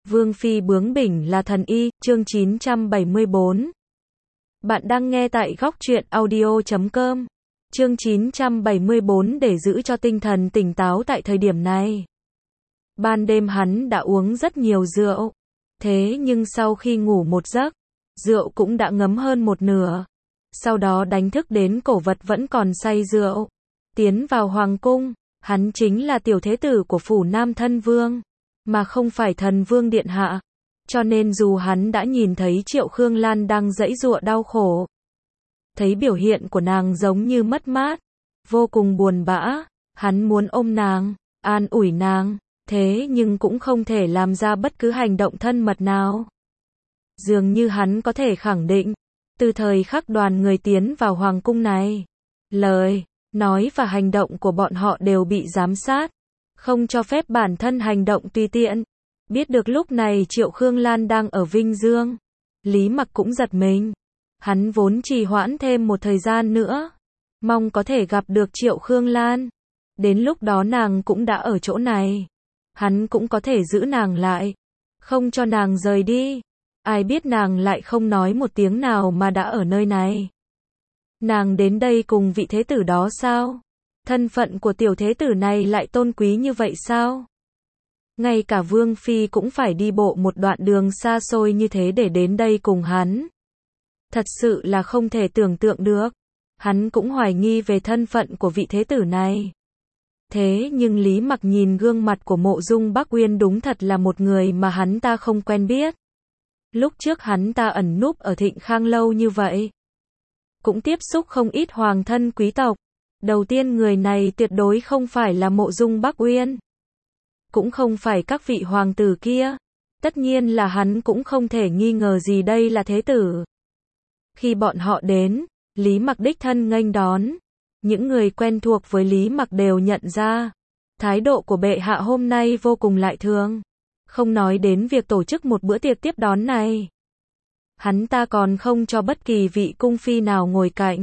Vương phi bướng bỉnh là thần y, chương 974. Bạn đang nghe tại góc truyện audio.com. Chương 974 để giữ cho tinh thần tỉnh táo tại thời điểm này. Ban đêm hắn đã uống rất nhiều rượu. Thế nhưng sau khi ngủ một giấc, rượu cũng đã ngấm hơn một nửa. Sau đó đánh thức đến cổ vật vẫn còn say rượu. Tiến vào hoàng cung, hắn chính là tiểu thế tử của phủ Nam Thân Vương, mà không phải thần vương điện hạ. Cho nên dù hắn đã nhìn thấy Triệu Khương Lan đang giãy giụa đau khổ, thấy biểu hiện của nàng giống như mất mát, vô cùng buồn bã, hắn muốn ôm nàng, an ủi nàng, thế nhưng cũng không thể làm ra bất cứ hành động thân mật nào. Dường như hắn có thể khẳng định, từ thời khắc đoàn người tiến vào hoàng cung này, lời, nói và hành động của bọn họ đều bị giám sát, không cho phép bản thân hành động tùy tiện. Biết được lúc này Triệu Khương Lan đang ở Vinh Dương, Lý Mặc cũng giật mình. Hắn vốn trì hoãn thêm một thời gian nữa, mong có thể gặp được Triệu Khương Lan. Đến lúc đó nàng cũng đã ở chỗ này, hắn cũng có thể giữ nàng lại, không cho nàng rời đi. Ai biết nàng lại không nói một tiếng nào mà đã ở nơi này. Nàng đến đây cùng vị thế tử đó sao? Thân phận của tiểu thế tử này lại tôn quý như vậy sao? Ngay cả Vương Phi cũng phải đi bộ một đoạn đường xa xôi như thế để đến đây cùng hắn. Thật sự là không thể tưởng tượng được. Hắn cũng hoài nghi về thân phận của vị thế tử này. Thế nhưng Lý Mặc nhìn gương mặt của Mộ Dung Bắc Uyên đúng thật là một người mà hắn ta không quen biết. Lúc trước hắn ta ẩn núp ở Thịnh Khang lâu như vậy, cũng tiếp xúc không ít hoàng thân quý tộc. Đầu tiên người này tuyệt đối không phải là Mộ Dung Bắc Uyên, cũng không phải các vị hoàng tử kia. Tất nhiên là hắn cũng không thể nghi ngờ gì đây là thế tử. Khi bọn họ đến, Lý Mặc đích thân nghênh đón. Những người quen thuộc với Lý Mặc đều nhận ra, thái độ của bệ hạ hôm nay vô cùng lại thường. Không nói đến việc tổ chức một bữa tiệc tiếp đón này, hắn ta còn không cho bất kỳ vị cung phi nào ngồi cạnh.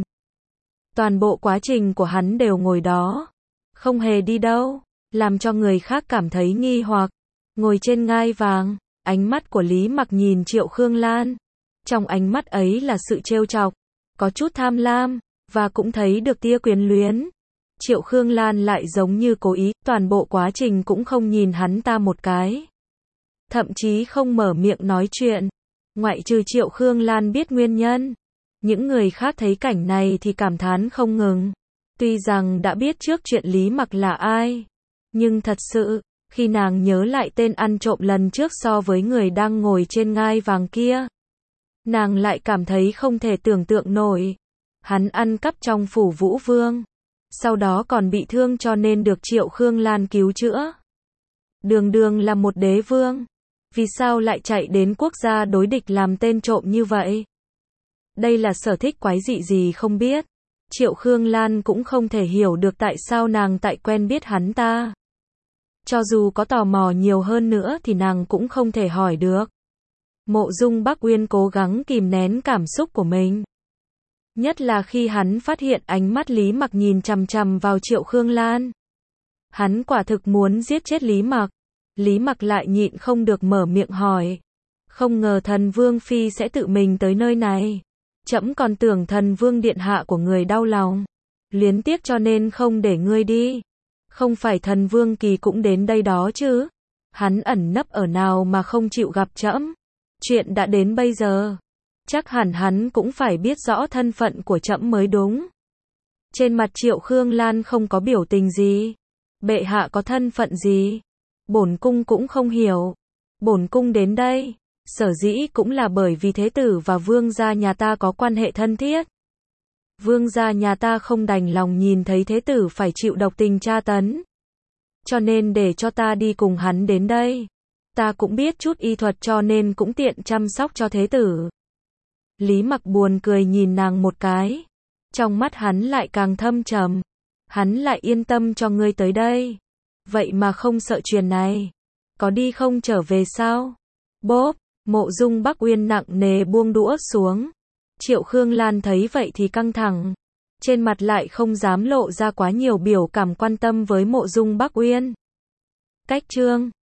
Toàn bộ quá trình của hắn đều ngồi đó, không hề đi đâu, làm cho người khác cảm thấy nghi hoặc. Ngồi trên ngai vàng, ánh mắt của Lý Mặc nhìn Triệu Khương Lan. Trong ánh mắt ấy là sự trêu chọc, có chút tham lam, và cũng thấy được tia quyến luyến. Triệu Khương Lan lại giống như cố ý, toàn bộ quá trình cũng không nhìn hắn ta một cái. Thậm chí không mở miệng nói chuyện. Ngoại trừ Triệu Khương Lan biết nguyên nhân, những người khác thấy cảnh này thì cảm thán không ngừng. Tuy rằng đã biết trước chuyện Lý Mặc là ai, nhưng thật sự, khi nàng nhớ lại tên ăn trộm lần trước so với người đang ngồi trên ngai vàng kia, nàng lại cảm thấy không thể tưởng tượng nổi. Hắn ăn cắp trong phủ Vũ Vương, sau đó còn bị thương cho nên được Triệu Khương Lan cứu chữa. Đường đường là một đế vương, vì sao lại chạy đến quốc gia đối địch làm tên trộm như vậy? Đây là sở thích quái dị gì không biết. Triệu Khương Lan cũng không thể hiểu được tại sao nàng tại quen biết hắn ta. Cho dù có tò mò nhiều hơn nữa thì nàng cũng không thể hỏi được. Mộ Dung Bắc Uyên cố gắng kìm nén cảm xúc của mình. Nhất là khi hắn phát hiện ánh mắt Lý Mặc nhìn chằm chằm vào Triệu Khương Lan. Hắn quả thực muốn giết chết Lý Mặc. Lý Mặc lại nhịn không được mở miệng hỏi. Không ngờ thần Vương Phi sẽ tự mình tới nơi này. Trẫm còn tưởng thần Vương điện hạ của người đau lòng, luyến tiếc cho nên không để ngươi đi. Không phải thần Vương Kỳ cũng đến đây đó chứ? Hắn ẩn nấp ở nào mà không chịu gặp trẫm? Chuyện đã đến bây giờ, chắc hẳn hắn cũng phải biết rõ thân phận của trẫm mới đúng. Trên mặt Triệu Khương Lan không có biểu tình gì. Bệ hạ có thân phận gì? Bổn cung cũng không hiểu. Bổn cung đến đây, sở dĩ cũng là bởi vì thế tử và vương gia nhà ta có quan hệ thân thiết. Vương gia nhà ta không đành lòng nhìn thấy thế tử phải chịu độc tình tra tấn, cho nên để cho ta đi cùng hắn đến đây. Ta cũng biết chút y thuật cho nên cũng tiện chăm sóc cho thế tử. Lý Mặc buồn cười nhìn nàng một cái, trong mắt hắn lại càng thâm trầm. Hắn lại yên tâm cho ngươi tới đây, vậy mà không sợ chuyện này, có đi không trở về sao? Bốp, Mộ Dung Bắc Uyên nặng nề buông đũa xuống. Triệu Khương Lan thấy vậy thì căng thẳng, trên mặt lại không dám lộ ra quá nhiều biểu cảm quan tâm với Mộ Dung Bắc Uyên. Cách chương